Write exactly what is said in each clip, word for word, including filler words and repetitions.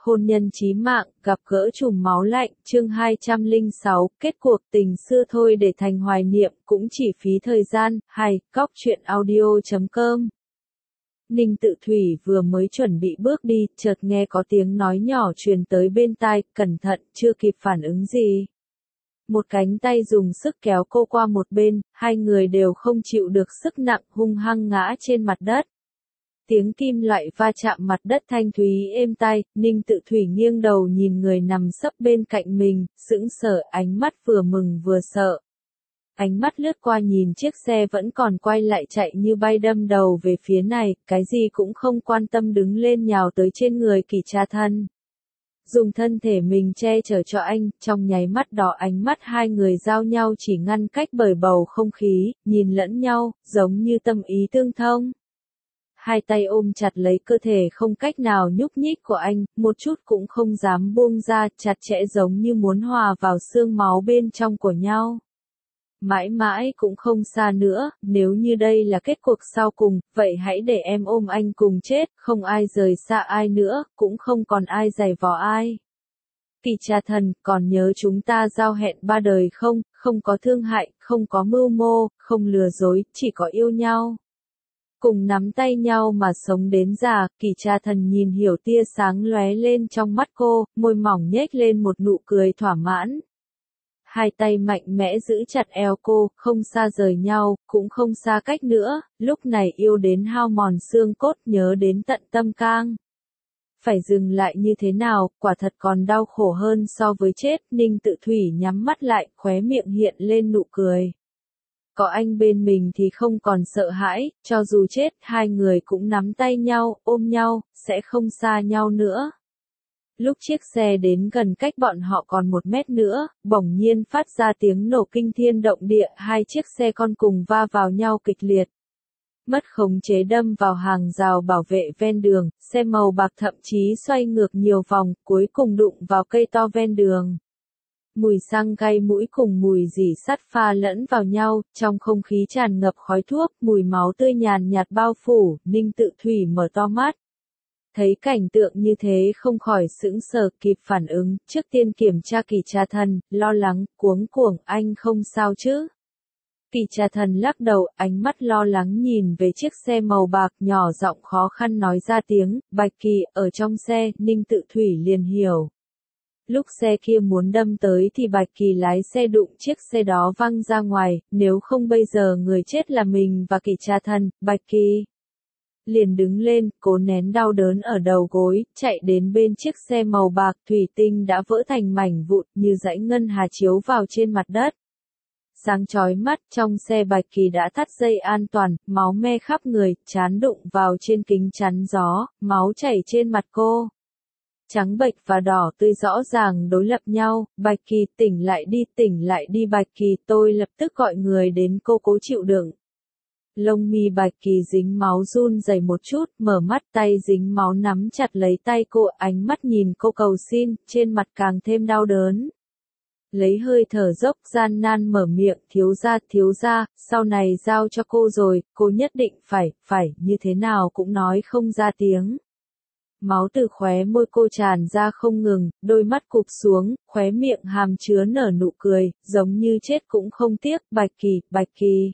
hôn nhân chí mạng, gặp gỡ trùm máu lạnh, chương hai trăm lẻ sáu, kết cuộc tình xưa thôi để thành hoài niệm, cũng chỉ phí thời gian, hay, cóc truyện audio chấm com. Ninh Tự Thủy vừa mới chuẩn bị bước đi, chợt nghe có tiếng nói nhỏ truyền tới bên tai, cẩn thận, chưa kịp phản ứng gì. Một cánh tay dùng sức kéo cô qua một bên, hai người đều không chịu được sức nặng, hung hăng ngã trên mặt đất. Tiếng kim loại va chạm mặt đất thanh thúy êm tai, Ninh Tự Thủy nghiêng đầu nhìn người nằm sấp bên cạnh mình, sững sờ, ánh mắt vừa mừng vừa sợ. Ánh mắt lướt qua nhìn chiếc xe vẫn còn quay lại chạy như bay đâm đầu về phía này, cái gì cũng không quan tâm đứng lên nhào tới trên người Kỷ Tra Thân. Dùng thân thể mình che chở cho anh, trong nháy mắt đó ánh mắt hai người giao nhau chỉ ngăn cách bởi bầu không khí, nhìn lẫn nhau, giống như tâm ý tương thông. Hai tay ôm chặt lấy cơ thể không cách nào nhúc nhích của anh, một chút cũng không dám buông ra, chặt chẽ giống như muốn hòa vào xương máu bên trong của nhau. Mãi mãi cũng không xa nữa, nếu như đây là kết cuộc sau cùng, vậy hãy để em ôm anh cùng chết, không ai rời xa ai nữa, cũng không còn ai giày vò ai. Kỷ Tra Thân, còn nhớ chúng ta giao hẹn ba đời không, không có thương hại, không có mưu mô, không lừa dối, chỉ có yêu nhau. Cùng nắm tay nhau mà sống đến già, Kỷ Tra Thân nhìn hiểu tia sáng lóe lên trong mắt cô, môi mỏng nhếch lên một nụ cười thỏa mãn. Hai tay mạnh mẽ giữ chặt eo cô, không xa rời nhau, cũng không xa cách nữa, lúc này yêu đến hao mòn xương cốt, nhớ đến tận tâm can. Phải dừng lại như thế nào, quả thật còn đau khổ hơn so với chết, Ninh Tự Thủy nhắm mắt lại, khóe miệng hiện lên nụ cười. Có anh bên mình thì không còn sợ hãi, cho dù chết, hai người cũng nắm tay nhau, ôm nhau, sẽ không xa nhau nữa. Lúc chiếc xe đến gần cách bọn họ còn một mét nữa, bỗng nhiên phát ra tiếng nổ kinh thiên động địa, hai chiếc xe con cùng va vào nhau kịch liệt. Mất khống chế đâm vào hàng rào bảo vệ ven đường, xe màu bạc thậm chí xoay ngược nhiều vòng, cuối cùng đụng vào cây to ven đường. Mùi xăng gây mũi cùng mùi rỉ sắt pha lẫn vào nhau, trong không khí tràn ngập khói thuốc, mùi máu tươi nhàn nhạt bao phủ, Ninh Tự Thủy mở to mắt. Thấy cảnh tượng như thế không khỏi sững sờ, kịp phản ứng, trước tiên kiểm tra Kỷ Tra Thân, lo lắng, cuống cuồng, anh không sao chứ? Kỷ Tra Thân lắc đầu, ánh mắt lo lắng nhìn về chiếc xe màu bạc, nhỏ giọng khó khăn nói ra tiếng, Bạch Kỳ, ở trong xe, Ninh Tự Thủy liền hiểu. Lúc xe kia muốn đâm tới thì Bạch Kỳ lái xe đụng chiếc xe đó văng ra ngoài, nếu không bây giờ người chết là mình và Kỷ Tra Thân, Bạch Kỳ. Liền đứng lên, cố nén đau đớn ở đầu gối, chạy đến bên chiếc xe màu bạc thủy tinh đã vỡ thành mảnh vụn như dãy ngân hà chiếu vào trên mặt đất. Sáng chói mắt, trong xe Bạch Kỳ đã thắt dây an toàn, máu me khắp người, trán đụng vào trên kính chắn gió, máu chảy trên mặt cô. Trắng bệch và đỏ tươi rõ ràng đối lập nhau, Bạch Kỳ tỉnh lại đi, tỉnh lại đi Bạch Kỳ, tôi lập tức gọi người đến, cô cố chịu đựng. Lông mi Bạch Kỳ dính máu run rẩy một chút, mở mắt, tay dính máu nắm chặt lấy tay cô, ánh mắt nhìn cô cầu xin, trên mặt càng thêm đau đớn. Lấy hơi thở dốc gian nan mở miệng, thiếu gia, thiếu gia, sau này giao cho cô rồi, cô nhất định phải, phải, như thế nào cũng nói không ra tiếng. Máu từ khóe môi cô tràn ra không ngừng, đôi mắt cụp xuống, khóe miệng hàm chứa nở nụ cười, giống như chết cũng không tiếc, Bạch Kỳ, Bạch Kỳ.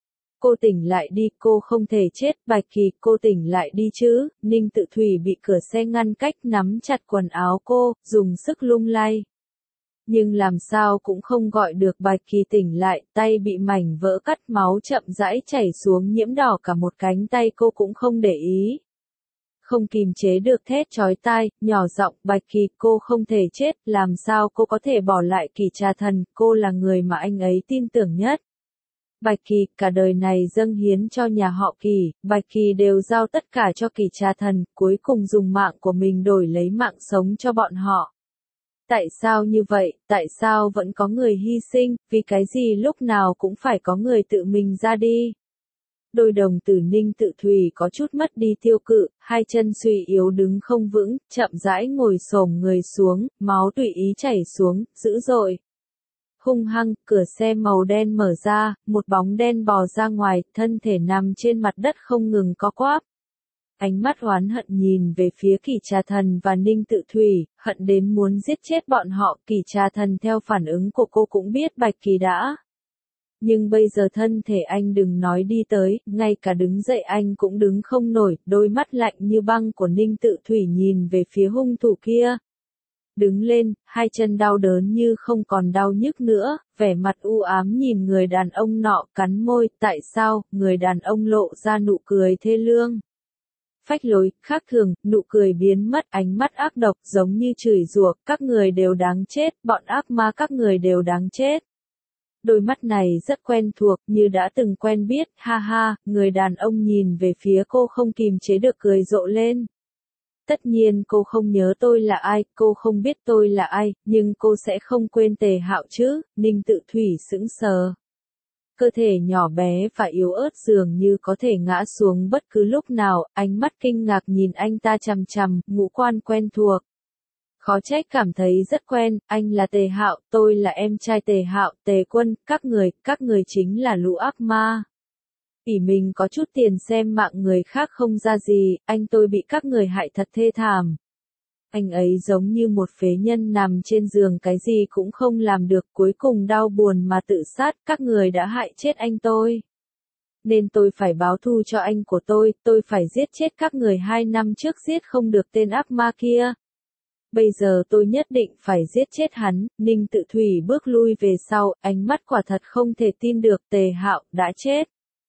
Cô tỉnh lại đi, cô không thể chết, Bạch Kỳ, cô tỉnh lại đi chứ, Ninh Tự Thủy bị cửa xe ngăn cách nắm chặt quần áo cô, dùng sức lung lay. Nhưng làm sao cũng không gọi được Bạch Kỳ tỉnh lại, tay bị mảnh vỡ cắt, máu chậm rãi chảy xuống nhiễm đỏ cả một cánh tay, cô cũng không để ý. Không kìm chế được thét chói tai, nhỏ giọng, Bạch Kỳ, cô không thể chết, làm sao cô có thể bỏ lại Kỷ Tra Thân, cô là người mà anh ấy tin tưởng nhất. Bạch Kỳ, cả đời này dâng hiến cho nhà họ Kỷ, Bạch Kỳ đều giao tất cả cho Kỷ Tra Thân, cuối cùng dùng mạng của mình đổi lấy mạng sống cho bọn họ. Tại sao như vậy, tại sao vẫn có người hy sinh, vì cái gì lúc nào cũng phải có người tự mình ra đi? Đôi đồng tử Ninh Tự Thủy có chút mất đi tiêu cự, hai chân suy yếu đứng không vững, chậm rãi ngồi xổm người xuống, máu tùy ý chảy xuống, dữ dội. Hung hăng, cửa xe màu đen mở ra, một bóng đen bò ra ngoài, thân thể nằm trên mặt đất không ngừng co quắp. Ánh mắt oán hận nhìn về phía Kỷ Trà Thần và Ninh Tự Thủy, hận đến muốn giết chết bọn họ. Kỷ Trà Thần theo phản ứng của cô cũng biết Bạch Kỳ đã. Nhưng bây giờ thân thể anh đừng nói đi tới, ngay cả đứng dậy anh cũng đứng không nổi, đôi mắt lạnh như băng của Ninh Tự Thủy nhìn về phía hung thủ kia. Đứng lên, hai chân đau đớn như không còn đau nhức nữa, vẻ mặt u ám nhìn người đàn ông nọ, cắn môi. Tại sao? Người đàn ông lộ ra nụ cười thê lương. Phách lối, khác thường, nụ cười biến mất, ánh mắt ác độc giống như chửi rủa, các người đều đáng chết, bọn ác ma các người đều đáng chết. Đôi mắt này rất quen thuộc, như đã từng quen biết. Ha ha, người đàn ông nhìn về phía cô không kìm chế được cười rộ lên. Tất nhiên cô không nhớ tôi là ai, cô không biết tôi là ai, nhưng cô sẽ không quên Tề Hạo chứ. Ninh Tự Thủy sững sờ. Cơ thể nhỏ bé và yếu ớt dường như có thể ngã xuống bất cứ lúc nào, ánh mắt kinh ngạc nhìn anh ta chằm chằm, ngũ quan quen thuộc. Khó trách cảm thấy rất quen, anh là Tề Hạo, tôi là em trai Tề Hạo, Tề Quân, các người, các người chính là lũ ác ma. Ỷ mình có chút tiền xem mạng người khác không ra gì, anh tôi bị các người hại thật thê thảm. Anh ấy giống như một phế nhân nằm trên giường cái gì cũng không làm được, cuối cùng đau buồn mà tự sát, các người đã hại chết anh tôi. Nên tôi phải báo thù cho anh của tôi, tôi phải giết chết các người hai năm trước giết không được tên ác ma kia. Bây giờ tôi nhất định phải giết chết hắn. Ninh Tự Thủy bước lui về sau, ánh mắt quả thật không thể tin được. Tề Hạo đã chết.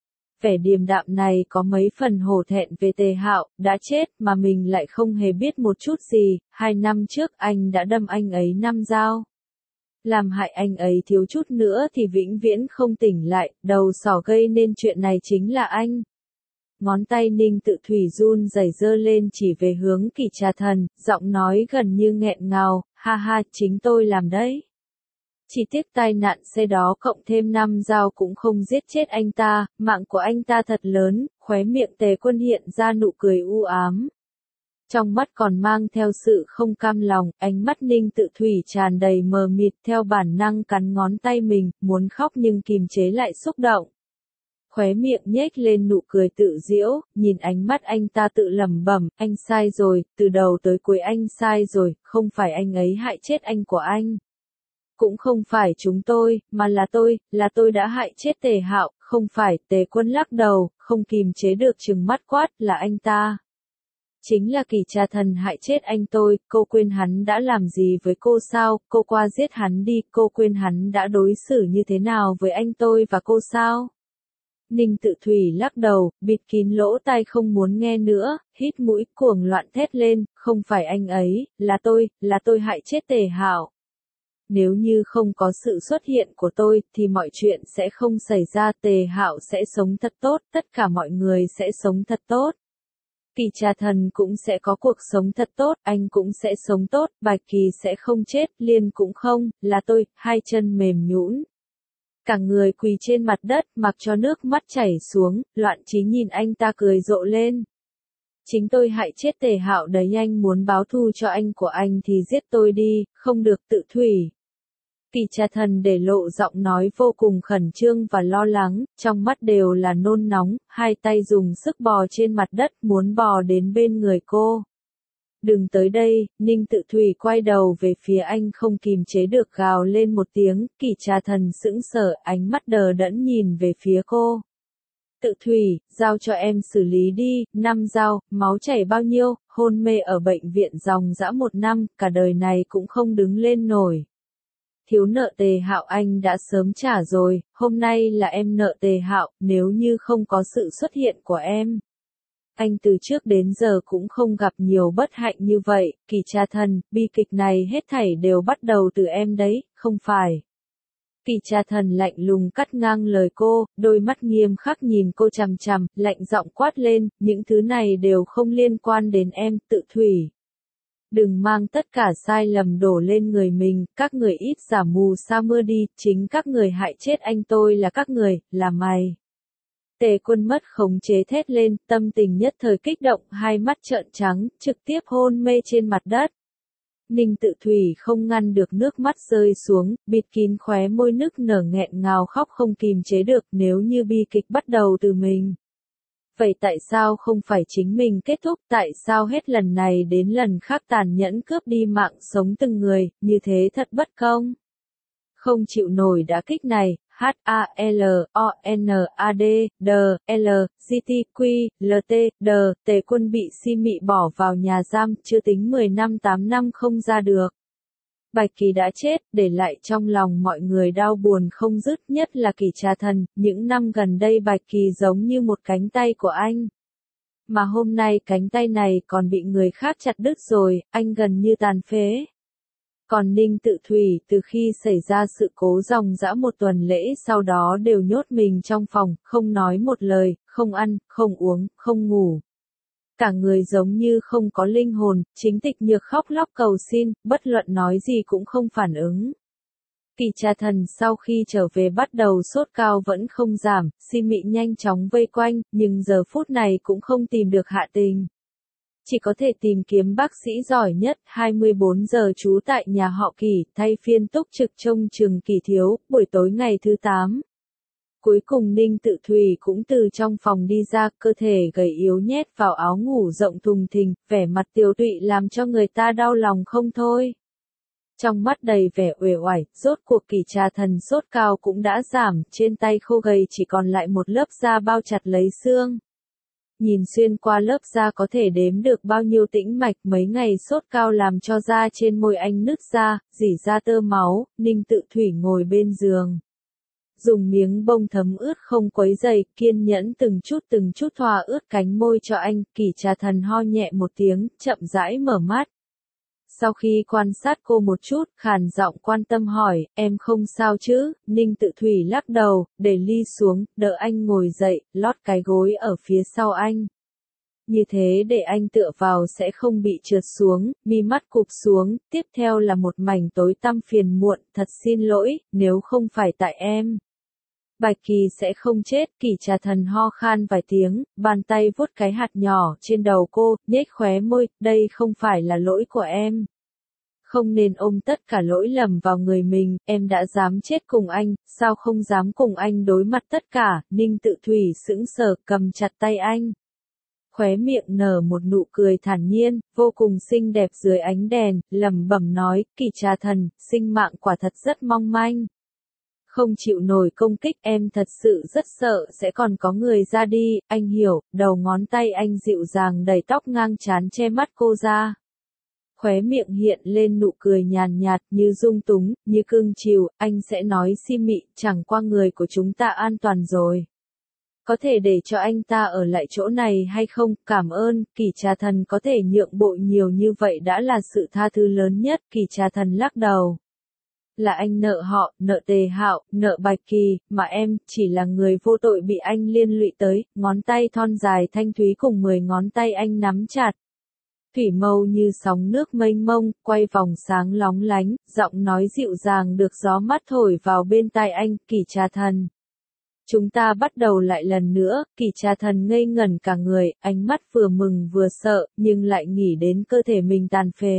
Vẻ điềm đạm này có mấy phần hổ thẹn về Tề Hạo đã chết mà mình lại không hề biết một chút gì. Hai năm trước anh đã đâm anh ấy năm dao, làm hại anh ấy thiếu chút nữa thì vĩnh viễn không tỉnh lại. Đầu sỏ gây nên chuyện này chính là anh. Ngón tay Ninh Tự Thủy run rẩy giơ lên chỉ về hướng Kỷ Trà Thần, giọng nói gần như nghẹn ngào. Ha ha, chính tôi làm đấy. Chỉ tiếc tai nạn xe đó cộng thêm năm dao cũng không giết chết anh ta, mạng của anh ta thật lớn. Khóe miệng Tề Quân hiện ra nụ cười u ám. Trong mắt còn mang theo sự không cam lòng, ánh mắt Ninh Tự Thủy tràn đầy mờ mịt, theo bản năng cắn ngón tay mình, muốn khóc nhưng kìm chế lại xúc động. Khóe miệng nhếch lên nụ cười tự giễu, nhìn ánh mắt anh ta tự lẩm bẩm, anh sai rồi, từ đầu tới cuối anh sai rồi, không phải anh ấy hại chết anh của anh. Cũng không phải chúng tôi, mà là tôi, là tôi đã hại chết Tề Hạo, không phải. Tề Quân lắc đầu, không kìm chế được trừng mắt quát, là anh ta. Chính là Kỷ Trà Thần hại chết anh tôi, cô quên hắn đã làm gì với cô sao, cô qua giết hắn đi, cô quên hắn đã đối xử như thế nào với anh tôi và cô sao? Ninh Tự Thủy lắc đầu, bịt kín lỗ tai không muốn nghe nữa, hít mũi cuồng loạn thét lên, không phải anh ấy, là tôi, là tôi hại chết Tề Hạo. Nếu như không có sự xuất hiện của tôi, thì mọi chuyện sẽ không xảy ra, Tề Hạo sẽ sống thật tốt, tất cả mọi người sẽ sống thật tốt. Kỷ Trà Thần cũng sẽ có cuộc sống thật tốt, anh cũng sẽ sống tốt, Bạch Kỳ sẽ không chết, Liên cũng không, là tôi. Hai chân mềm nhũn, cả người quỳ trên mặt đất, mặc cho nước mắt chảy xuống, Loạn Chí nhìn anh ta cười rộ lên. Chính tôi hại chết Tề Hạo đấy, anh muốn báo thù cho anh của anh thì giết tôi đi, không được. Tự Thủy. Kỷ Trà Thần để lộ giọng nói vô cùng khẩn trương và lo lắng, trong mắt đều là nôn nóng, hai tay dùng sức bò trên mặt đất muốn bò đến bên người cô. Đừng tới đây. Ninh Tự Thủy quay đầu về phía anh không kìm chế được gào lên một tiếng. Kỷ Trà Thần sững sờ, ánh mắt đờ đẫn nhìn về phía cô. Tự Thủy, giao cho em xử lý đi. Năm dao, máu chảy bao nhiêu, hôn mê ở bệnh viện dòng dã một năm, cả đời này cũng không đứng lên nổi. Thiếu nợ Tề Hạo anh đã sớm trả rồi, hôm nay là em nợ Tề Hạo, nếu như không có sự xuất hiện của em. Anh từ trước đến giờ cũng không gặp nhiều bất hạnh như vậy. Kỷ Trà Thần, bi kịch này hết thảy đều bắt đầu từ em đấy, không phải. Kỷ Trà Thần lạnh lùng cắt ngang lời cô, đôi mắt nghiêm khắc nhìn cô chằm chằm, lạnh giọng quát lên, những thứ này đều không liên quan đến em. Tự Thủy. Đừng mang tất cả sai lầm đổ lên người mình, các người ít giả mù sa mưa đi, chính các người hại chết anh tôi là các người, là mày. Tề Quân mất khống chế thét lên, tâm tình nhất thời kích động, hai mắt trợn trắng, trực tiếp hôn mê trên mặt đất. Ninh Tự Thủy không ngăn được nước mắt rơi xuống, bịt kín khóe môi nức nở nghẹn ngào khóc không kìm chế được, nếu như bi kịch bắt đầu từ mình. Vậy tại sao không phải chính mình kết thúc, tại sao hết lần này đến lần khác tàn nhẫn cướp đi mạng sống từng người, như thế thật bất công. Không chịu nổi đả kích này, H A L O N A D, D, L, G T Q, L T, D, Tề Quân bị Si Mị bỏ vào nhà giam, chưa tính mười năm tám năm không ra được. Bạch Kỳ đã chết, để lại trong lòng mọi người đau buồn không dứt, nhất là Kỳ Trà Thần, những năm gần đây Bạch Kỳ giống như một cánh tay của anh. Mà hôm nay cánh tay này còn bị người khác chặt đứt rồi, anh gần như tàn phế. Còn Ninh Tự Thủy, từ khi xảy ra sự cố dòng dã một tuần lễ sau đó đều nhốt mình trong phòng, không nói một lời, không ăn, không uống, không ngủ. Cả người giống như không có linh hồn, chính Tịch Nhược khóc lóc cầu xin, bất luận nói gì cũng không phản ứng. Kỳ Trà Thần sau khi trở về bắt đầu sốt cao vẫn không giảm, Si Mị nhanh chóng vây quanh, nhưng giờ phút này cũng không tìm được hạ tình. Chỉ có thể tìm kiếm bác sĩ giỏi nhất, hai mươi bốn giờ trú tại nhà họ Kỳ, thay phiên túc trực trông chừng Kỳ Thiếu, buổi tối ngày thứ tám. Cuối cùng Ninh Tự Thủy cũng từ trong phòng đi ra, cơ thể gầy yếu nhét vào áo ngủ rộng thùng thình, vẻ mặt tiều tụy làm cho người ta đau lòng không thôi. Trong mắt đầy vẻ uể oải, rốt cuộc Kỳ Trà Thần sốt cao cũng đã giảm, trên tay khô gầy chỉ còn lại một lớp da bao chặt lấy xương. Nhìn xuyên qua lớp da có thể đếm được bao nhiêu tĩnh mạch, mấy ngày sốt cao làm cho da trên môi anh nứt ra, rỉ ra tơ máu, Ninh Tự Thủy ngồi bên giường. Dùng miếng bông thấm ướt không quấy dày, kiên nhẫn từng chút từng chút thoa ướt cánh môi cho anh, Kỳ Trà Thần ho nhẹ một tiếng, chậm rãi mở mắt. Sau khi quan sát cô một chút, khàn giọng quan tâm hỏi, em không sao chứ, Ninh Tự Thủy lắc đầu, để ly xuống, đỡ anh ngồi dậy, lót cái gối ở phía sau anh. Như thế để anh tựa vào sẽ không bị trượt xuống, mi mắt cụp xuống, tiếp theo là một mảnh tối tăm phiền muộn, thật xin lỗi, nếu không phải tại em. Bạch Kỳ sẽ không chết, Kỳ Trà Thần ho khan vài tiếng, bàn tay vuốt cái hạt nhỏ trên đầu cô, nhếch khóe môi, đây không phải là lỗi của em. Không nên ôm tất cả lỗi lầm vào người mình, em đã dám chết cùng anh, sao không dám cùng anh đối mặt tất cả, Ninh Tự Thủy sững sờ cầm chặt tay anh. Khóe miệng nở một nụ cười thản nhiên, vô cùng xinh đẹp dưới ánh đèn, lẩm bẩm nói, Kỳ Trà Thần, sinh mạng quả thật rất mong manh. Không chịu nổi công kích, em thật sự rất sợ sẽ còn có người ra đi, anh hiểu, đầu ngón tay anh dịu dàng đẩy tóc ngang trán che mắt cô ra. Khóe miệng hiện lên nụ cười nhàn nhạt, như dung túng, như cưng chiều, anh sẽ nói Si Mị, chẳng qua người của chúng ta an toàn rồi. Có thể để cho anh ta ở lại chỗ này hay không, cảm ơn, Kỳ Trà Thần có thể nhượng bộ nhiều như vậy đã là sự tha thứ lớn nhất, Kỳ Trà Thần lắc đầu. Là anh nợ họ, nợ Tề Hạo, nợ Bạch Kỳ, mà em, chỉ là người vô tội bị anh liên lụy tới, ngón tay thon dài thanh thúy cùng mười ngón tay anh nắm chặt. Thủy mâu như sóng nước mênh mông, quay vòng sáng lóng lánh, giọng nói dịu dàng được gió mát thổi vào bên tai anh, Kỳ Trà Thần. Chúng ta bắt đầu lại lần nữa, Kỳ Trà Thần ngây ngẩn cả người, ánh mắt vừa mừng vừa sợ, nhưng lại nghĩ đến cơ thể mình tàn phế.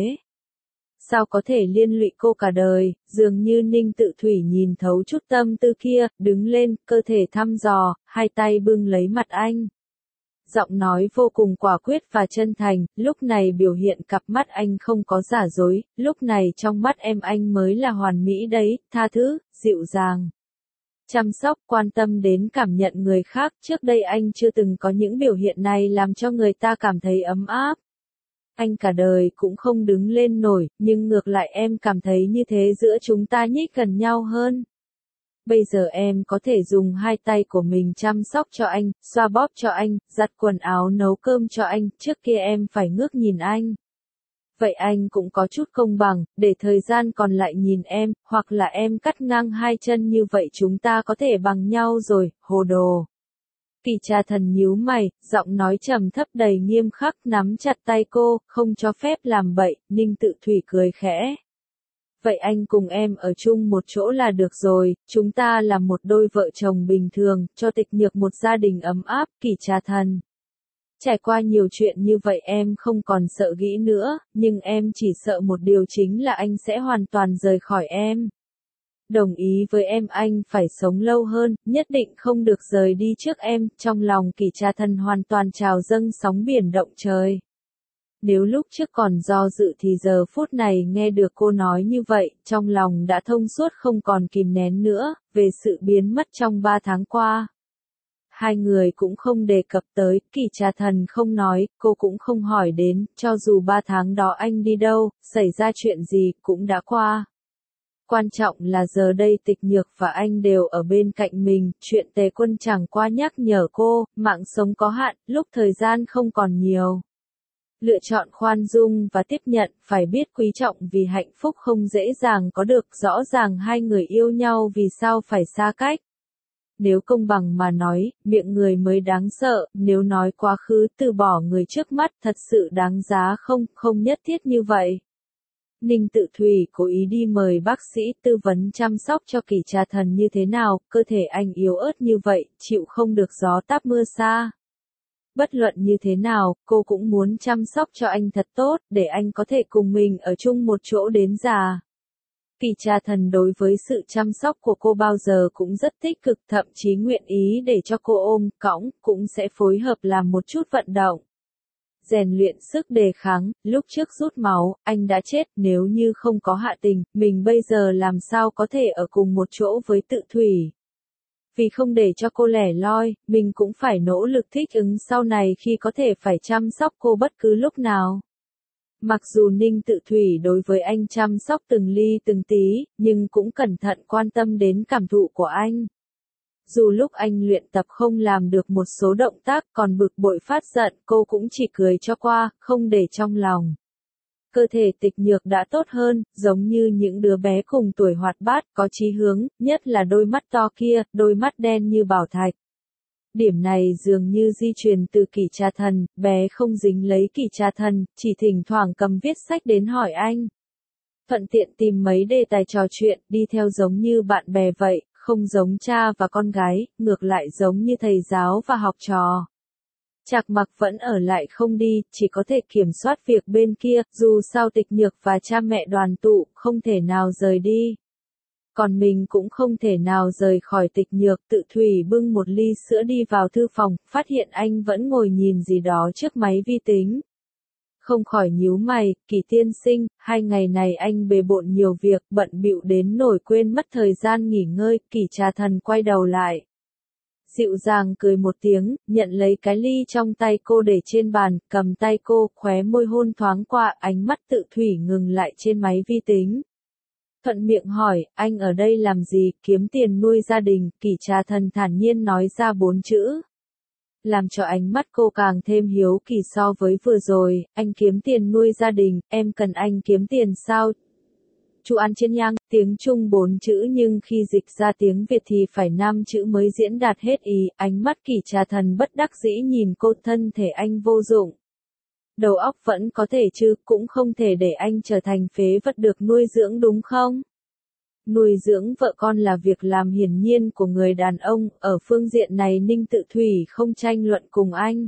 Sao có thể liên lụy cô cả đời, dường như Ninh Tự Thủy nhìn thấu chút tâm tư kia, đứng lên, cơ thể thăm dò, hai tay bưng lấy mặt anh. Giọng nói vô cùng quả quyết và chân thành, lúc này biểu hiện cặp mắt anh không có giả dối, lúc này trong mắt em anh mới là hoàn mỹ đấy, tha thứ, dịu dàng. Chăm sóc, quan tâm đến cảm nhận người khác, trước đây anh chưa từng có những biểu hiện này làm cho người ta cảm thấy ấm áp. Anh cả đời cũng không đứng lên nổi, nhưng ngược lại em cảm thấy như thế giữa chúng ta nhích gần nhau hơn. Bây giờ em có thể dùng hai tay của mình chăm sóc cho anh, xoa bóp cho anh, giặt quần áo nấu cơm cho anh, trước kia em phải ngước nhìn anh. Vậy anh cũng có chút công bằng, để thời gian còn lại nhìn em, hoặc là em cắt ngang hai chân như vậy chúng ta có thể bằng nhau rồi, hồ đồ. Kỳ Trà Thần nhíu mày, giọng nói trầm thấp đầy nghiêm khắc nắm chặt tay cô, không cho phép làm bậy, Ninh Tự Thủy cười khẽ. Vậy anh cùng em ở chung một chỗ là được rồi, chúng ta là một đôi vợ chồng bình thường, cho Tịch Nhược một gia đình ấm áp, Kỳ Trà Thần. Trải qua nhiều chuyện như vậy em không còn sợ nghĩ nữa, nhưng em chỉ sợ một điều chính là anh sẽ hoàn toàn rời khỏi em. Đồng ý với em, anh phải sống lâu hơn, nhất định không được rời đi trước em. Trong lòng Kỷ Trà Thần hoàn toàn trào dâng sóng biển động trời. Nếu lúc trước còn do dự thì giờ phút này nghe được cô nói như vậy, trong lòng đã thông suốt không còn kìm nén nữa, về sự biến mất trong ba tháng qua. Hai người cũng không đề cập tới, Kỷ Trà Thần không nói, cô cũng không hỏi đến, cho dù ba tháng đó anh đi đâu, xảy ra chuyện gì, cũng đã qua. Quan trọng là giờ đây Tịch Nhược và anh đều ở bên cạnh mình, chuyện Tề Quân chẳng qua nhắc nhở cô, mạng sống có hạn, lúc thời gian không còn nhiều. Lựa chọn khoan dung và tiếp nhận, phải biết quý trọng vì hạnh phúc không dễ dàng có được, rõ ràng hai người yêu nhau vì sao phải xa cách. Nếu công bằng mà nói, miệng người mới đáng sợ, nếu nói quá khứ từ bỏ người trước mắt thật sự đáng giá không, không nhất thiết như vậy. Ninh Tự Thủy cố ý đi mời bác sĩ tư vấn chăm sóc cho Kỷ Trà Thần như thế nào, cơ thể anh yếu ớt như vậy, chịu không được gió táp mưa xa. Bất luận như thế nào, cô cũng muốn chăm sóc cho anh thật tốt, để anh có thể cùng mình ở chung một chỗ đến già. Kỷ Trà Thần đối với sự chăm sóc của cô bao giờ cũng rất tích cực, thậm chí nguyện ý để cho cô ôm, cõng, cũng sẽ phối hợp làm một chút vận động. Rèn luyện sức đề kháng, lúc trước rút máu, anh đã chết, nếu như không có Hạ Tình, mình bây giờ làm sao có thể ở cùng một chỗ với Tự Thủy. Vì không để cho cô lẻ loi, mình cũng phải nỗ lực thích ứng sau này khi có thể phải chăm sóc cô bất cứ lúc nào. Mặc dù Ninh Tự Thủy đối với anh chăm sóc từng ly từng tí, nhưng cũng cẩn thận quan tâm đến cảm thụ của anh. Dù lúc anh luyện tập không làm được một số động tác còn bực bội phát giận, cô cũng chỉ cười cho qua, không để trong lòng. Cơ thể Tịch Nhược đã tốt hơn, giống như những đứa bé cùng tuổi hoạt bát, có chí hướng, nhất là đôi mắt to kia, đôi mắt đen như bảo thạch. Điểm này dường như di truyền từ Kỷ Trà Thần, bé không dính lấy Kỷ Trà Thần, chỉ thỉnh thoảng cầm viết sách đến hỏi anh. Thuận tiện tìm mấy đề tài trò chuyện, đi theo giống như bạn bè vậy, không giống cha và con gái, ngược lại giống như thầy giáo và học trò. Trạc Mặc vẫn ở lại không đi, chỉ có thể kiểm soát việc bên kia, dù sao Tịch Nhược và cha mẹ đoàn tụ, không thể nào rời đi. Còn mình cũng không thể nào rời khỏi Tịch Nhược. Tự Thủy bưng một ly sữa đi vào thư phòng, phát hiện anh vẫn ngồi nhìn gì đó trước máy vi tính. Không khỏi nhíu mày, Kỷ tiên sinh, hai ngày này anh bề bộn nhiều việc, bận bịu đến nổi quên mất thời gian nghỉ ngơi. Kỷ Trà Thần quay đầu lại. Dịu dàng cười một tiếng, nhận lấy cái ly trong tay cô để trên bàn, cầm tay cô, khóe môi hôn thoáng qua, ánh mắt Tự Thủy ngừng lại trên máy vi tính. Thuận miệng hỏi, anh ở đây làm gì, kiếm tiền nuôi gia đình, Kỷ Trà Thần thản nhiên nói ra bốn chữ. Làm cho ánh mắt cô càng thêm hiếu kỳ so với vừa rồi, anh kiếm tiền nuôi gia đình, em cần anh kiếm tiền sao? Chu An Trên Nhang, tiếng Trung bốn chữ nhưng khi dịch ra tiếng Việt thì phải năm chữ mới diễn đạt hết ý, ánh mắt Kỷ Trà Thần bất đắc dĩ nhìn cô, thân thể anh vô dụng. Đầu óc vẫn có thể chứ, cũng không thể để anh trở thành phế vật được nuôi dưỡng đúng không? Nuôi dưỡng vợ con là việc làm hiển nhiên của người đàn ông, ở phương diện này Ninh Tự Thủy không tranh luận cùng anh.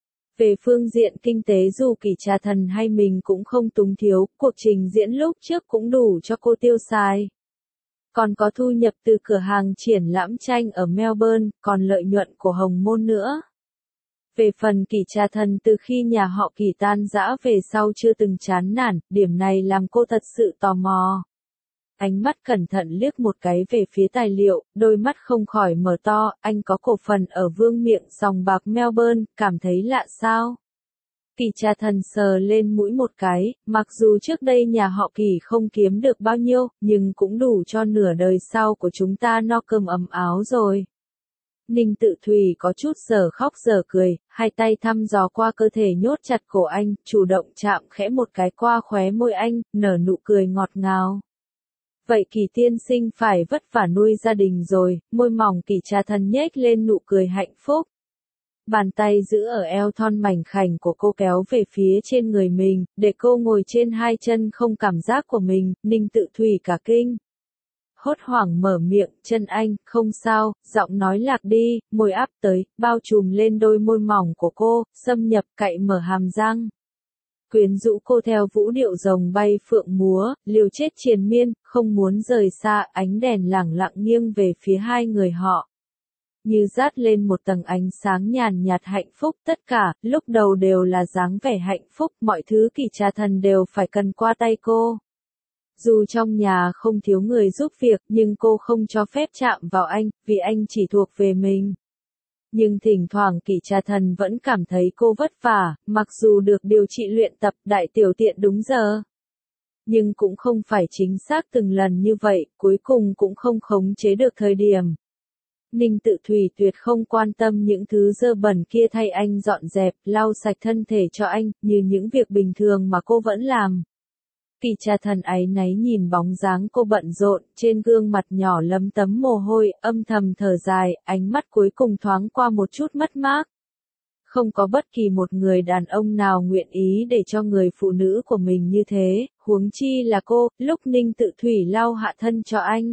Về phương diện kinh tế dù Kỷ Trà Thần hay mình cũng không túng thiếu, cuộc trình diễn lúc trước cũng đủ cho cô tiêu xài. Còn có thu nhập từ cửa hàng triển lãm tranh ở Melbourne, còn lợi nhuận của Hồng Môn nữa. Về phần Kỷ Trà Thần từ khi nhà họ Kỷ tan rã về sau chưa từng chán nản, điểm này làm cô thật sự tò mò. Ánh mắt cẩn thận liếc một cái về phía tài liệu, đôi mắt không khỏi mở to, anh có cổ phần ở Vương Miện Sòng Bạc Melbourne, cảm thấy lạ sao? Kỷ Trà Thần sờ lên mũi một cái, mặc dù trước đây nhà họ Kỷ không kiếm được bao nhiêu, nhưng cũng đủ cho nửa đời sau của chúng ta no cơm ấm áo rồi. Ninh Tự Thủy có chút giờ khóc giờ cười, hai tay thăm dò qua cơ thể nhốt chặt cổ anh, chủ động chạm khẽ một cái qua khóe môi anh, nở nụ cười ngọt ngào. Vậy Kỷ tiên sinh phải vất vả nuôi gia đình rồi, môi mỏng Kỷ Trà Thần nhếch lên nụ cười hạnh phúc. Bàn tay giữ ở eo thon mảnh khảnh của cô kéo về phía trên người mình, để cô ngồi trên hai chân không cảm giác của mình, Ninh Tự Thủy cả kinh. Hốt hoảng mở miệng, chân anh, không sao, giọng nói lạc đi, môi áp tới, bao trùm lên đôi môi mỏng của cô, xâm nhập cậy mở hàm răng. quyến rũ cô theo vũ điệu rồng bay phượng múa, liều chết triền miên, không muốn rời xa, ánh đèn lẳng lặng nghiêng về phía hai người họ. Như dát lên một tầng ánh sáng nhàn nhạt hạnh phúc, tất cả, lúc đầu đều là dáng vẻ hạnh phúc, mọi thứ Kỷ Trà Thần đều phải cần qua tay cô. Dù trong nhà không thiếu người giúp việc, nhưng cô không cho phép chạm vào anh, vì anh chỉ thuộc về mình. Nhưng thỉnh thoảng Kỷ Trà Thần vẫn cảm thấy cô vất vả, mặc dù được điều trị luyện tập đại tiểu tiện đúng giờ. Nhưng cũng không phải chính xác từng lần như vậy, cuối cùng cũng không khống chế được thời điểm. Ninh Tự Thủy tuyệt không quan tâm những thứ dơ bẩn kia, thay anh dọn dẹp, lau sạch thân thể cho anh, như những việc bình thường mà cô vẫn làm. Kỷ Trà Thần áy náy nhìn bóng dáng cô bận rộn, trên gương mặt nhỏ lấm tấm mồ hôi, âm thầm thở dài, ánh mắt cuối cùng thoáng qua một chút mất mát. Không có bất kỳ một người đàn ông nào nguyện ý để cho người phụ nữ của mình như thế, huống chi là cô. Lúc Ninh Tự Thủy lau hạ thân cho anh,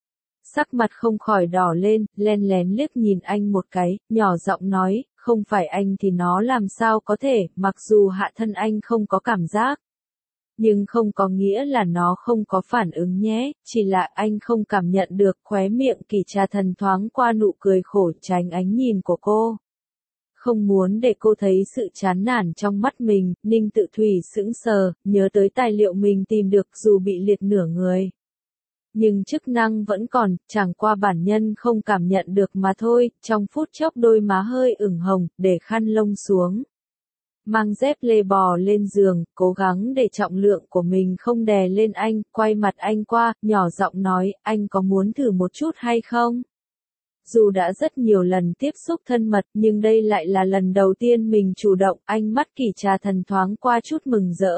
sắc mặt không khỏi đỏ lên, len lén liếc nhìn anh một cái, nhỏ giọng nói, không phải anh thì nó làm sao có thể, mặc dù hạ thân anh không có cảm giác. Nhưng không có nghĩa là nó không có phản ứng nhé, chỉ là anh không cảm nhận được. Khóe miệng Kỷ Trà Thần thoáng qua nụ cười khổ, tránh ánh nhìn của cô. Không muốn để cô thấy sự chán nản trong mắt mình, Ninh Tự Thủy sững sờ, nhớ tới tài liệu mình tìm được dù bị liệt nửa người. Nhưng chức năng vẫn còn, chẳng qua bản nhân không cảm nhận được mà thôi. Trong phút chốc đôi má hơi ửng hồng, để khăn lông xuống. Mang dép lê bò lên giường, cố gắng để trọng lượng của mình không đè lên anh, quay mặt anh qua, nhỏ giọng nói, anh có muốn thử một chút hay không? Dù đã rất nhiều lần tiếp xúc thân mật, nhưng đây lại là lần đầu tiên mình chủ động, ánh mắt Kỷ Trà Thần thoáng qua chút mừng rỡ.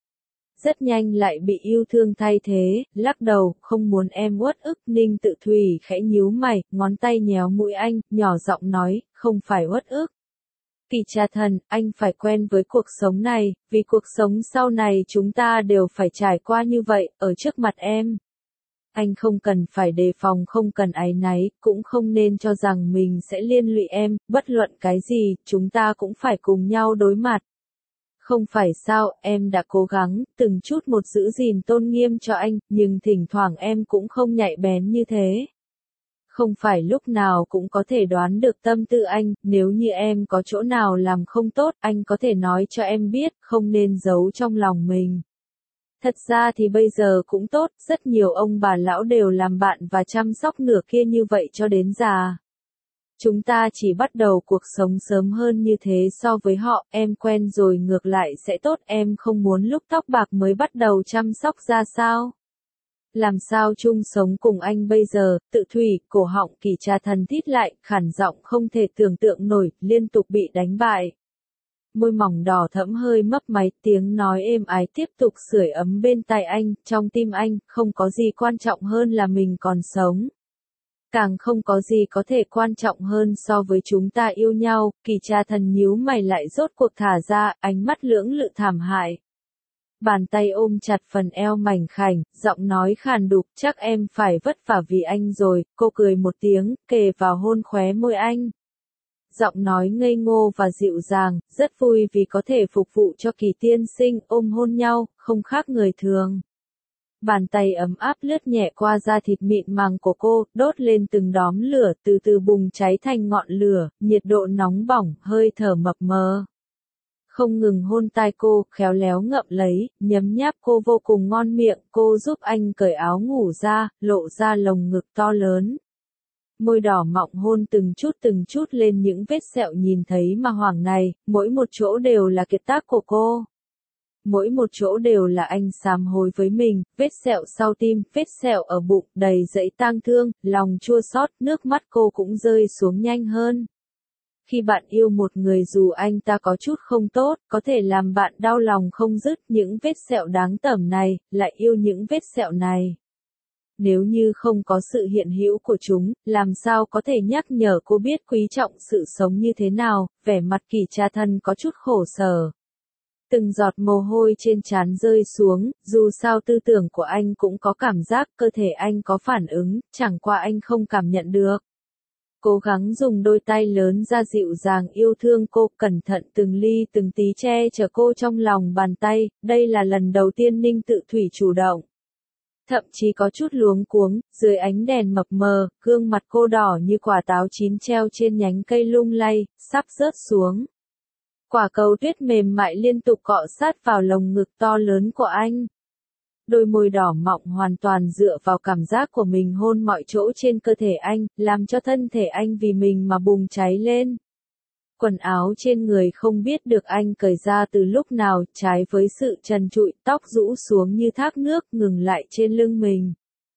Rất nhanh lại bị yêu thương thay thế, lắc đầu, không muốn em uất ức. Ninh Tự Thủy khẽ nhíu mày, ngón tay nhéo mũi anh, nhỏ giọng nói, không phải uất ức. Kỷ Trà Thần, anh phải quen với cuộc sống này, vì cuộc sống sau này chúng ta đều phải trải qua như vậy, ở trước mặt em. Anh không cần phải đề phòng, không cần áy náy, cũng không nên cho rằng mình sẽ liên lụy em, bất luận cái gì, chúng ta cũng phải cùng nhau đối mặt. Không phải sao, em đã cố gắng, từng chút một giữ gìn tôn nghiêm cho anh, nhưng thỉnh thoảng em cũng không nhạy bén như thế. Không phải lúc nào cũng có thể đoán được tâm tư anh, nếu như em có chỗ nào làm không tốt, anh có thể nói cho em biết, không nên giấu trong lòng mình. Thật ra thì bây giờ cũng tốt, rất nhiều ông bà lão đều làm bạn và chăm sóc nửa kia như vậy cho đến già. Chúng ta chỉ bắt đầu cuộc sống sớm hơn như thế so với họ, em quen rồi ngược lại sẽ tốt, em không muốn lúc tóc bạc mới bắt đầu chăm sóc ra sao? Làm sao chung sống cùng anh bây giờ? Tự Thủy, cổ họng Kỷ Trà Thần thít lại, khản giọng không thể tưởng tượng nổi, liên tục bị đánh bại. Môi mỏng đỏ thẫm hơi mấp máy, tiếng nói êm ái tiếp tục sưởi ấm bên tai anh, trong tim anh, không có gì quan trọng hơn là mình còn sống. Càng không có gì có thể quan trọng hơn so với chúng ta yêu nhau. Kỷ Trà Thần nhíu mày lại rốt cuộc thả ra, ánh mắt lưỡng lự thảm hại. Bàn tay ôm chặt phần eo mảnh khảnh, giọng nói khàn đục, chắc em phải vất vả vì anh rồi. Cô cười một tiếng, kề vào hôn khóe môi anh. Giọng nói ngây ngô và dịu dàng, rất vui vì có thể phục vụ cho Kỷ tiên sinh, ôm hôn nhau, không khác người thường. Bàn tay ấm áp lướt nhẹ qua da thịt mịn màng của cô, đốt lên từng đóm lửa, từ từ bùng cháy thành ngọn lửa, nhiệt độ nóng bỏng, hơi thở mập mờ. Không ngừng hôn tai cô, khéo léo ngậm lấy, nhấm nháp cô vô cùng ngon miệng, cô giúp anh cởi áo ngủ ra, lộ ra lồng ngực to lớn. Môi đỏ mọng hôn từng chút từng chút lên những vết sẹo nhìn thấy mà hoảng này, mỗi một chỗ đều là kiệt tác của cô. Mỗi một chỗ đều là anh sám hối với mình, vết sẹo sau tim, vết sẹo ở bụng, đầy dẫy tang thương, lòng chua xót, nước mắt cô cũng rơi xuống nhanh hơn. Khi bạn yêu một người dù anh ta có chút không tốt, có thể làm bạn đau lòng không dứt, những vết sẹo đáng tởm này, lại yêu những vết sẹo này. Nếu như không có sự hiện hữu của chúng, làm sao có thể nhắc nhở cô biết quý trọng sự sống như thế nào? Vẻ mặt Kỷ Trà Thần có chút khổ sở. Từng giọt mồ hôi trên trán rơi xuống, dù sao tư tưởng của anh cũng có cảm giác, cơ thể anh có phản ứng, chẳng qua anh không cảm nhận được. cố gắng dùng đôi tay lớn ra dịu dàng yêu thương cô, cẩn thận từng ly từng tí che chở cô trong lòng bàn tay, đây là lần đầu tiên Ninh Tự Thủy chủ động. Thậm chí có chút luống cuống, dưới ánh đèn mập mờ, gương mặt cô đỏ như quả táo chín treo trên nhánh cây lung lay, sắp rớt xuống. Quả cầu tuyết mềm mại liên tục cọ sát vào lồng ngực to lớn của anh. Đôi môi đỏ mọng hoàn toàn dựa vào cảm giác của mình hôn mọi chỗ trên cơ thể anh, làm cho thân thể anh vì mình mà bùng cháy lên. Quần áo trên người không biết được anh cởi ra từ lúc nào, trái với sự trần trụi, tóc rũ xuống như thác nước, ngừng lại trên lưng mình.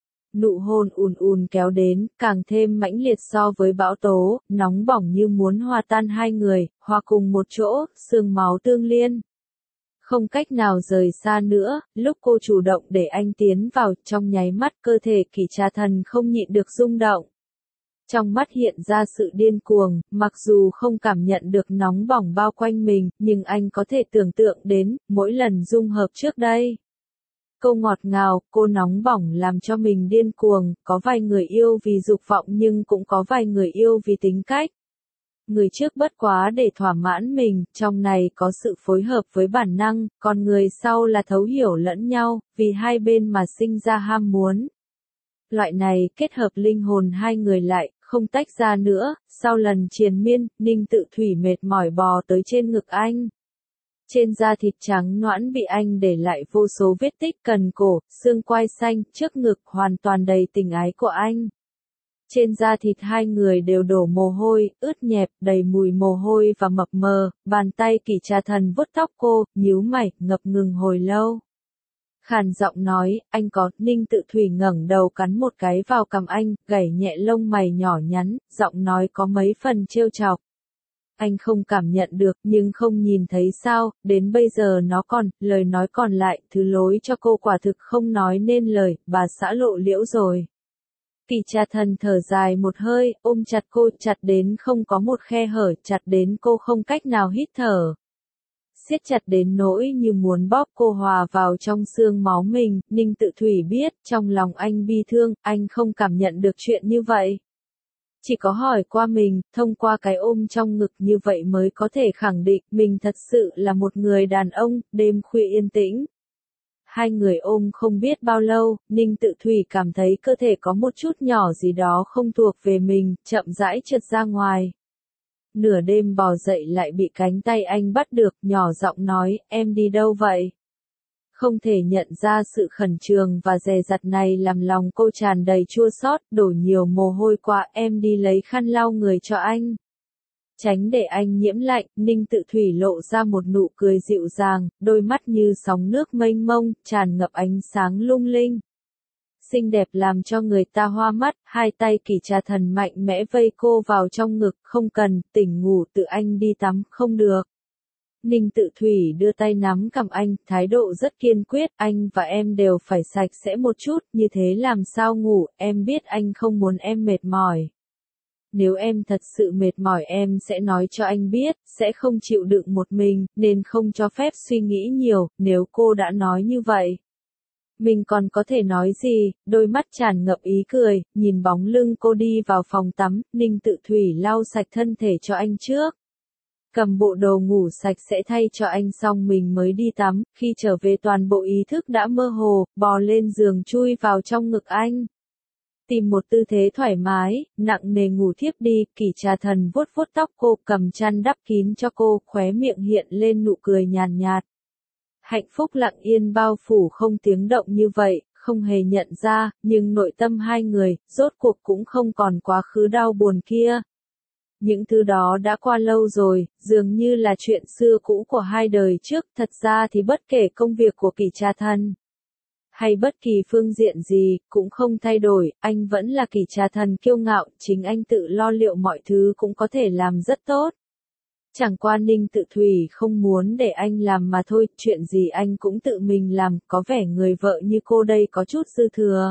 Nụ hôn ùn ùn kéo đến, càng thêm mãnh liệt so với bão tố, nóng bỏng như muốn hòa tan hai người, hòa cùng một chỗ, xương máu tương liên. Không cách nào rời xa nữa, lúc cô chủ động để anh tiến vào, trong nháy mắt cơ thể Kỷ Trà Thần không nhịn được rung động. Trong mắt hiện ra sự điên cuồng, mặc dù không cảm nhận được nóng bỏng bao quanh mình, nhưng anh có thể tưởng tượng đến, mỗi lần dung hợp trước đây. Câu ngọt ngào, cô nóng bỏng làm cho mình điên cuồng, có vài người yêu vì dục vọng nhưng cũng có vài người yêu vì tính cách. Người trước bất quá để thỏa mãn mình, trong này có sự phối hợp với bản năng, còn người sau là thấu hiểu lẫn nhau, vì hai bên mà sinh ra ham muốn. Loại này kết hợp linh hồn hai người lại, không tách ra nữa, sau lần triền miên, Ninh Tự Thủy mệt mỏi bò tới trên ngực anh. Trên da thịt trắng nõn bị anh để lại vô số vết tích cần cổ, xương quai xanh, trước ngực hoàn toàn đầy tình ái của anh. Trên da thịt hai người đều đổ mồ hôi, ướt nhẹp, đầy mùi mồ hôi và mập mờ, bàn tay Kỷ Trà Thần vuốt tóc cô, nhíu mày, ngập ngừng hồi lâu. Khàn giọng nói, anh có, Ninh Tự Thủy ngẩng đầu cắn một cái vào cằm anh, gảy nhẹ lông mày nhỏ nhắn, giọng nói có mấy phần trêu chọc. Anh không cảm nhận được, nhưng không nhìn thấy sao, đến bây giờ nó còn, lời nói còn lại, thứ lối cho cô quả thực không nói nên lời, bà xã lộ liễu rồi. Kỷ Trà Thần thở dài một hơi, ôm chặt cô, chặt đến không có một khe hở, chặt đến cô không cách nào hít thở. Siết chặt đến nỗi như muốn bóp cô hòa vào trong xương máu mình, Ninh Tự Thủy biết, trong lòng anh bi thương, anh không cảm nhận được chuyện như vậy. Chỉ có hỏi qua mình, thông qua cái ôm trong ngực như vậy mới có thể khẳng định mình thật sự là một người đàn ông, đêm khuya yên tĩnh. Hai người ôm không biết bao lâu, Ninh Tự Thủy cảm thấy cơ thể có một chút nhỏ gì đó không thuộc về mình, chậm rãi trượt ra ngoài. Nửa đêm bò dậy lại bị cánh tay anh bắt được, nhỏ giọng nói, em đi đâu vậy? Không thể nhận ra sự khẩn trương và dè dặt này làm lòng cô tràn đầy chua xót, đổ nhiều mồ hôi qua, em đi lấy khăn lau người cho anh. Tránh để anh nhiễm lạnh, Ninh Tự Thủy lộ ra một nụ cười dịu dàng, đôi mắt như sóng nước mênh mông, tràn ngập ánh sáng lung linh. Xinh đẹp làm cho người ta hoa mắt, hai tay Kỷ Trà Thần mạnh mẽ vây cô vào trong ngực, không cần, tỉnh ngủ tự anh đi tắm, không được. Ninh Tự Thủy đưa tay nắm cằm anh, thái độ rất kiên quyết, anh và em đều phải sạch sẽ một chút, như thế làm sao ngủ, em biết anh không muốn em mệt mỏi. Nếu em thật sự mệt mỏi em sẽ nói cho anh biết, sẽ không chịu đựng một mình, nên không cho phép suy nghĩ nhiều, nếu cô đã nói như vậy. Mình còn có thể nói gì, đôi mắt tràn ngập ý cười, nhìn bóng lưng cô đi vào phòng tắm, Ninh Tự Thủy lau sạch thân thể cho anh trước. Cầm bộ đồ ngủ sạch sẽ thay cho anh xong mình mới đi tắm, khi trở về toàn bộ ý thức đã mơ hồ, bò lên giường chui vào trong ngực anh. Tìm một tư thế thoải mái, nặng nề ngủ thiếp đi, Kỷ Trà Thần vuốt vuốt tóc cô, cầm chăn đắp kín cho cô, khóe miệng hiện lên nụ cười nhàn nhạt. Hạnh phúc lặng yên bao phủ không tiếng động như vậy, không hề nhận ra, nhưng nội tâm hai người, rốt cuộc cũng không còn quá khứ đau buồn kia. Những thứ đó đã qua lâu rồi, dường như là chuyện xưa cũ của hai đời trước, thật ra thì bất kể công việc của Kỷ Trà Thần hay bất kỳ phương diện gì, cũng không thay đổi, anh vẫn là Kỷ Trà Thần kiêu ngạo, chính anh tự lo liệu mọi thứ cũng có thể làm rất tốt. Chẳng qua Ninh Tự Thủy không muốn để anh làm mà thôi, chuyện gì anh cũng tự mình làm, có vẻ người vợ như cô đây có chút dư thừa.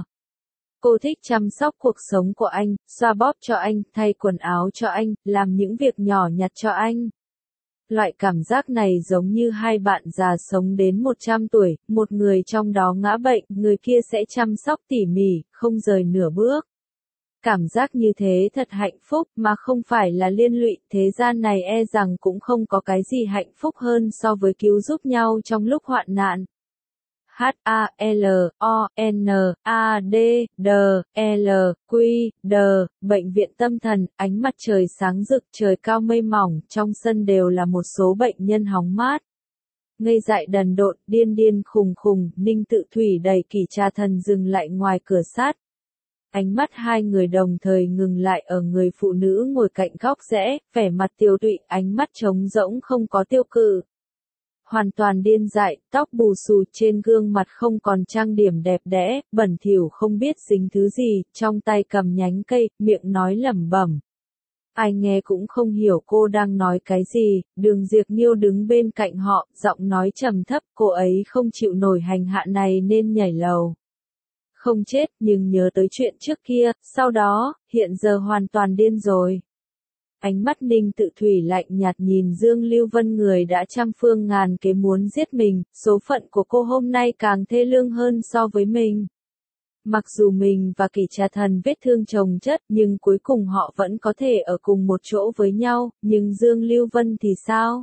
Cô thích chăm sóc cuộc sống của anh, xoa bóp cho anh, thay quần áo cho anh, làm những việc nhỏ nhặt cho anh. Loại cảm giác này giống như hai bạn già sống đến một trăm tuổi, một người trong đó ngã bệnh, người kia sẽ chăm sóc tỉ mỉ, không rời nửa bước. Cảm giác như thế thật hạnh phúc mà không phải là liên lụy, thế gian này e rằng cũng không có cái gì hạnh phúc hơn so với cứu giúp nhau trong lúc hoạn nạn. H A L O N A D D L Q D Bệnh viện tâm thần, ánh mặt trời sáng rực, trời cao mây mỏng, trong sân đều là một số bệnh nhân hóng mát. Ngây dại đần độn, điên điên khùng khùng, Ninh Tự Thủy đẩy Kỷ Trà Thần dừng lại ngoài cửa sát. Ánh mắt hai người đồng thời ngừng lại ở người phụ nữ ngồi cạnh góc rẽ, vẻ mặt tiều tụy, ánh mắt trống rỗng không có tiêu cự. Hoàn toàn điên dại, tóc bù xù trên gương mặt không còn trang điểm đẹp đẽ, bẩn thỉu không biết dính thứ gì, trong tay cầm nhánh cây, miệng nói lẩm bẩm. Ai nghe cũng không hiểu cô đang nói cái gì, Đường Diệp Nghiêu đứng bên cạnh họ, giọng nói trầm thấp, cô ấy không chịu nổi hành hạ này nên nhảy lầu. Không chết nhưng nhớ tới chuyện trước kia, sau đó, hiện giờ hoàn toàn điên rồi. Ánh mắt Ninh Tự Thủy lạnh nhạt nhìn Dương Lưu Vân, người đã trăm phương ngàn kế muốn giết mình, số phận của cô hôm nay càng thê lương hơn so với mình. Mặc dù mình và Kỷ Trà Thần vết thương chồng chất nhưng cuối cùng họ vẫn có thể ở cùng một chỗ với nhau, nhưng Dương Lưu Vân thì sao?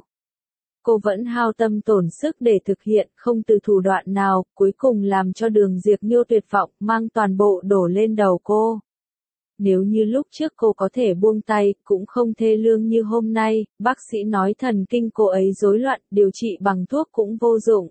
Cô vẫn hao tâm tổn sức để thực hiện, không từ thủ đoạn nào, cuối cùng làm cho Đường Diệp Nghiêu tuyệt vọng, mang toàn bộ đổ lên đầu cô. Nếu như lúc trước cô có thể buông tay, cũng không thê lương như hôm nay, bác sĩ nói thần kinh cô ấy rối loạn, điều trị bằng thuốc cũng vô dụng.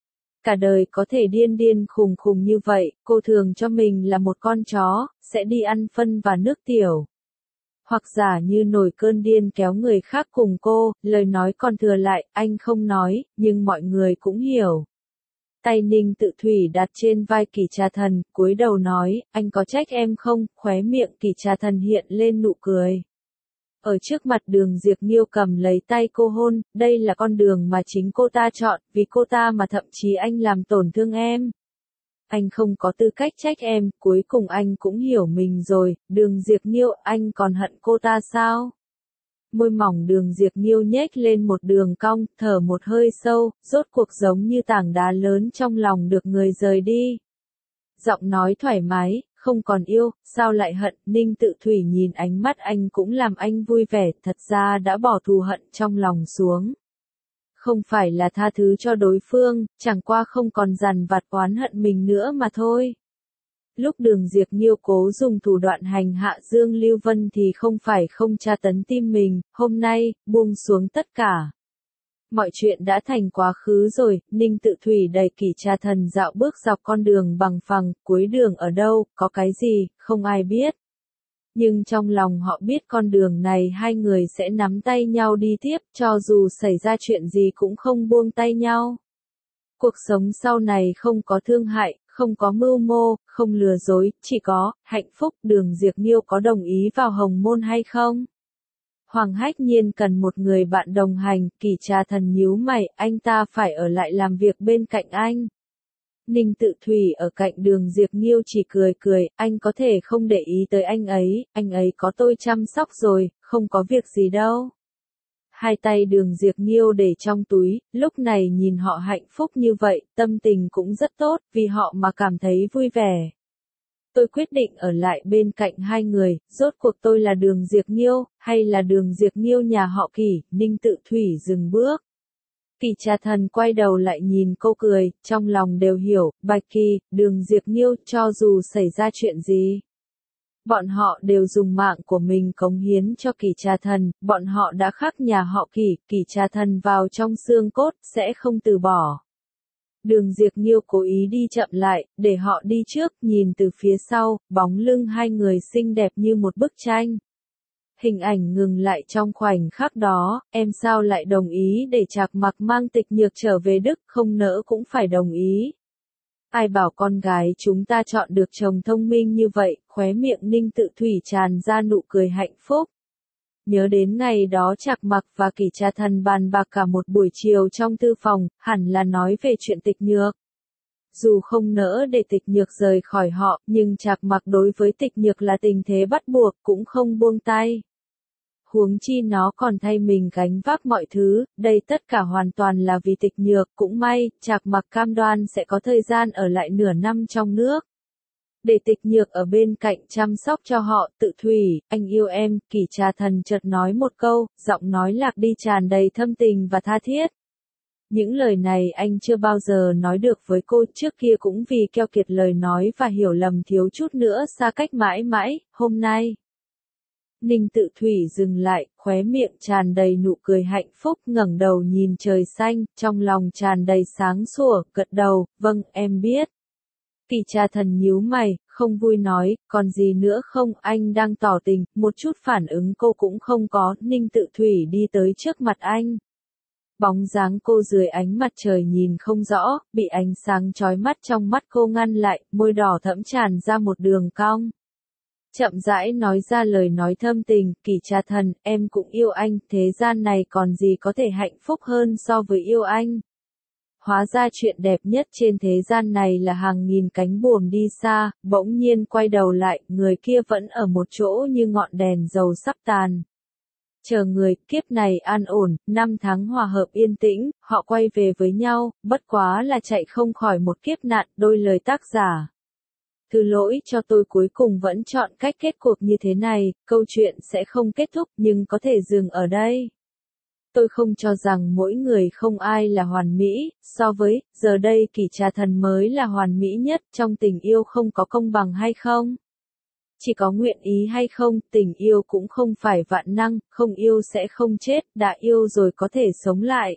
Cả đời có thể điên điên khùng khùng như vậy, cô thường cho mình là một con chó, sẽ đi ăn phân và nước tiểu. Hoặc giả như nổi cơn điên kéo người khác cùng cô, lời nói còn thừa lại, anh không nói, nhưng mọi người cũng hiểu. Tay Ninh Tự Thủy đặt trên vai Kỷ Trà Thần, cúi đầu nói, anh có trách em không, khóe miệng Kỷ Trà Thần hiện lên nụ cười. Ở trước mặt Đường Diệp Nghiêu cầm lấy tay cô hôn, đây là con đường mà chính cô ta chọn, vì cô ta mà thậm chí anh làm tổn thương em. Anh không có tư cách trách em, cuối cùng anh cũng hiểu mình rồi, Đường Diệp Nghiêu, anh còn hận cô ta sao? Môi mỏng Đường Diệp Nghiêu nhếch lên một đường cong, thở một hơi sâu, rốt cuộc giống như tảng đá lớn trong lòng được người rời đi. Giọng nói thoải mái, không còn yêu, sao lại hận, Ninh Tự Thủy nhìn ánh mắt anh cũng làm anh vui vẻ, thật ra đã bỏ thù hận trong lòng xuống. Không phải là tha thứ cho đối phương, chẳng qua không còn dằn vặt oán hận mình nữa mà thôi. Lúc Đường Diệp Nghiêu cố dùng thủ đoạn hành hạ Dương Lưu Vân thì không phải không tra tấn tim mình, hôm nay, buông xuống tất cả. Mọi chuyện đã thành quá khứ rồi, Ninh Tự Thủy đẩy Kỷ Trà Thần dạo bước dọc con đường bằng phẳng, cuối đường ở đâu, có cái gì, không ai biết. Nhưng trong lòng họ biết con đường này hai người sẽ nắm tay nhau đi tiếp, cho dù xảy ra chuyện gì cũng không buông tay nhau. Cuộc sống sau này không có thương hại, không có mưu mô, không lừa dối, chỉ có hạnh phúc. Đường Diệp Nghiêu có đồng ý vào Hồng Môn hay không? Hoàng Hách Nhiên cần một người bạn đồng hành, Kỷ Trà Thần nhíu mày, anh ta phải ở lại làm việc bên cạnh anh. Ninh Tự Thủy ở cạnh Đường Diệp Nghiêu chỉ cười cười, anh có thể không để ý tới anh ấy, anh ấy có tôi chăm sóc rồi, không có việc gì đâu. Hai tay Đường Diệp Nghiêu để trong túi, lúc này nhìn họ hạnh phúc như vậy, tâm tình cũng rất tốt, vì họ mà cảm thấy vui vẻ. Tôi quyết định ở lại bên cạnh hai người, rốt cuộc tôi là Đường Diệp Nghiêu, hay là Đường Diệp Nghiêu nhà họ Kỷ, Ninh Tự Thủy dừng bước. Kỷ Trà Thần quay đầu lại nhìn cô cười, trong lòng đều hiểu, Bạch Kỳ, Đường Diệp Nghiêu, cho dù xảy ra chuyện gì. Bọn họ đều dùng mạng của mình cống hiến cho Kỷ Trà Thần, bọn họ đã khắc nhà họ Kỷ, Kỷ Trà Thần vào trong xương cốt, sẽ không từ bỏ. Đường Diệp Nghiêu cố ý đi chậm lại, để họ đi trước, nhìn từ phía sau, bóng lưng hai người xinh đẹp như một bức tranh. Hình ảnh ngừng lại trong khoảnh khắc đó, em sao lại đồng ý để Trạc Mặc mang Tịch Nhược trở về Đức, không nỡ cũng phải đồng ý. Ai bảo con gái chúng ta chọn được chồng thông minh như vậy, khóe miệng Ninh Tự Thủy tràn ra nụ cười hạnh phúc. Nhớ đến ngày đó Trạc Mặc và Kỷ Trà Thần bàn bạc cả một buổi chiều trong thư phòng, hẳn là nói về chuyện Tịch Nhược. Dù không nỡ để Tịch Nhược rời khỏi họ, nhưng Trạc Mặc đối với Tịch Nhược là tình thế bắt buộc, cũng không buông tay. Huống chi nó còn thay mình gánh vác mọi thứ, đây tất cả hoàn toàn là vì Tịch Nhược, cũng may, Trạc Mặc cam đoan sẽ có thời gian ở lại nửa năm trong nước. Để Tịch Nhược ở bên cạnh chăm sóc cho họ. Tự Thủy, anh yêu em, Kỷ Trà Thần chợt nói một câu, giọng nói lạc đi tràn đầy thâm tình và tha thiết. Những lời này anh chưa bao giờ nói được với cô, trước kia cũng vì keo kiệt lời nói và hiểu lầm thiếu chút nữa xa cách mãi mãi, hôm nay. Ninh Tự Thủy dừng lại, khóe miệng tràn đầy nụ cười hạnh phúc, ngẩng đầu nhìn trời xanh, trong lòng tràn đầy sáng sủa, gật đầu, vâng, em biết. Kỷ Trà Thần nhíu mày, không vui nói, còn gì nữa không, anh đang tỏ tình, một chút phản ứng cô cũng không có. Ninh Tự Thủy đi tới trước mặt anh. Bóng dáng cô dưới ánh mặt trời nhìn không rõ, bị ánh sáng chói mắt trong mắt cô ngăn lại, môi đỏ thẫm tràn ra một đường cong. Chậm rãi nói ra lời nói thâm tình, Kỷ Trà Thần, em cũng yêu anh, thế gian này còn gì có thể hạnh phúc hơn so với yêu anh. Hóa ra chuyện đẹp nhất trên thế gian này là hàng nghìn cánh buồm đi xa, bỗng nhiên quay đầu lại, người kia vẫn ở một chỗ như ngọn đèn dầu sắp tàn. Chờ người, kiếp này an ổn, năm tháng hòa hợp yên tĩnh, họ quay về với nhau, bất quá là chạy không khỏi một kiếp nạn, đôi lời tác giả. Thứ lỗi cho tôi cuối cùng vẫn chọn cách kết cuộc như thế này, câu chuyện sẽ không kết thúc nhưng có thể dừng ở đây. Tôi không cho rằng mỗi người không ai là hoàn mỹ, so với, giờ đây Kỷ Trà Thần mới là hoàn mỹ nhất, trong tình yêu không có công bằng hay không? Chỉ có nguyện ý hay không, tình yêu cũng không phải vạn năng, không yêu sẽ không chết, đã yêu rồi có thể sống lại.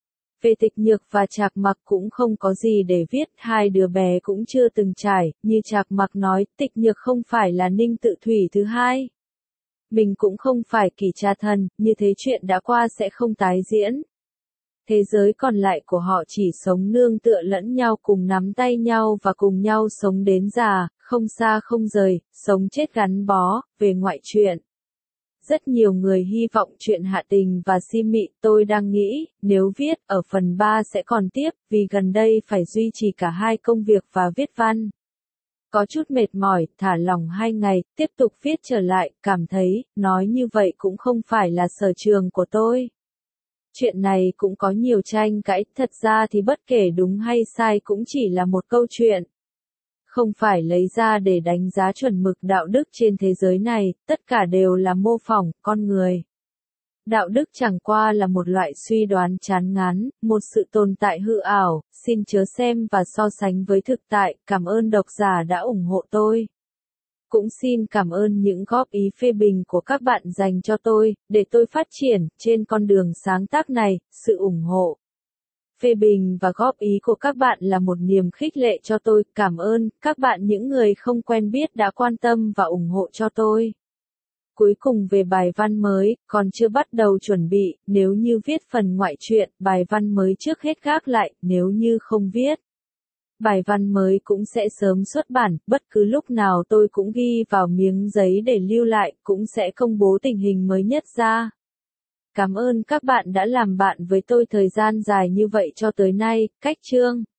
Về Tịch Nhược và Trạc Mặc cũng không có gì để viết, hai đứa bé cũng chưa từng trải, như Trạc Mặc nói, Tịch Nhược không phải là Ninh Tự Thủy thứ hai. Mình cũng không phải Kỷ Trà Thần, như thế chuyện đã qua sẽ không tái diễn. Thế giới còn lại của họ chỉ sống nương tựa lẫn nhau, cùng nắm tay nhau và cùng nhau sống đến già, không xa không rời, sống chết gắn bó, về ngoại truyện. Rất nhiều người hy vọng chuyện hạ tình và si mị, tôi đang nghĩ, nếu viết, ở phần ba sẽ còn tiếp, vì gần đây phải duy trì cả hai công việc và viết văn. Có chút mệt mỏi, thả lỏng hai ngày, tiếp tục viết trở lại, cảm thấy, nói như vậy cũng không phải là sở trường của tôi. Chuyện này cũng có nhiều tranh cãi, thật ra thì bất kể đúng hay sai cũng chỉ là một câu chuyện. Không phải lấy ra để đánh giá chuẩn mực đạo đức trên thế giới này, tất cả đều là mô phỏng, con người. Đạo đức chẳng qua là một loại suy đoán chán ngán, một sự tồn tại hư ảo, xin chớ xem và so sánh với thực tại, cảm ơn độc giả đã ủng hộ tôi. Cũng xin cảm ơn những góp ý phê bình của các bạn dành cho tôi, để tôi phát triển trên con đường sáng tác này, sự ủng hộ. Phê bình và góp ý của các bạn là một niềm khích lệ cho tôi, cảm ơn các bạn những người không quen biết đã quan tâm và ủng hộ cho tôi. Cuối cùng về bài văn mới, còn chưa bắt đầu chuẩn bị, nếu như viết phần ngoại truyện, bài văn mới trước hết gác lại, nếu như không viết. Bài văn mới cũng sẽ sớm xuất bản, bất cứ lúc nào tôi cũng ghi vào miếng giấy để lưu lại, cũng sẽ công bố tình hình mới nhất ra. Cảm ơn các bạn đã làm bạn với tôi thời gian dài như vậy cho tới nay, cách chương.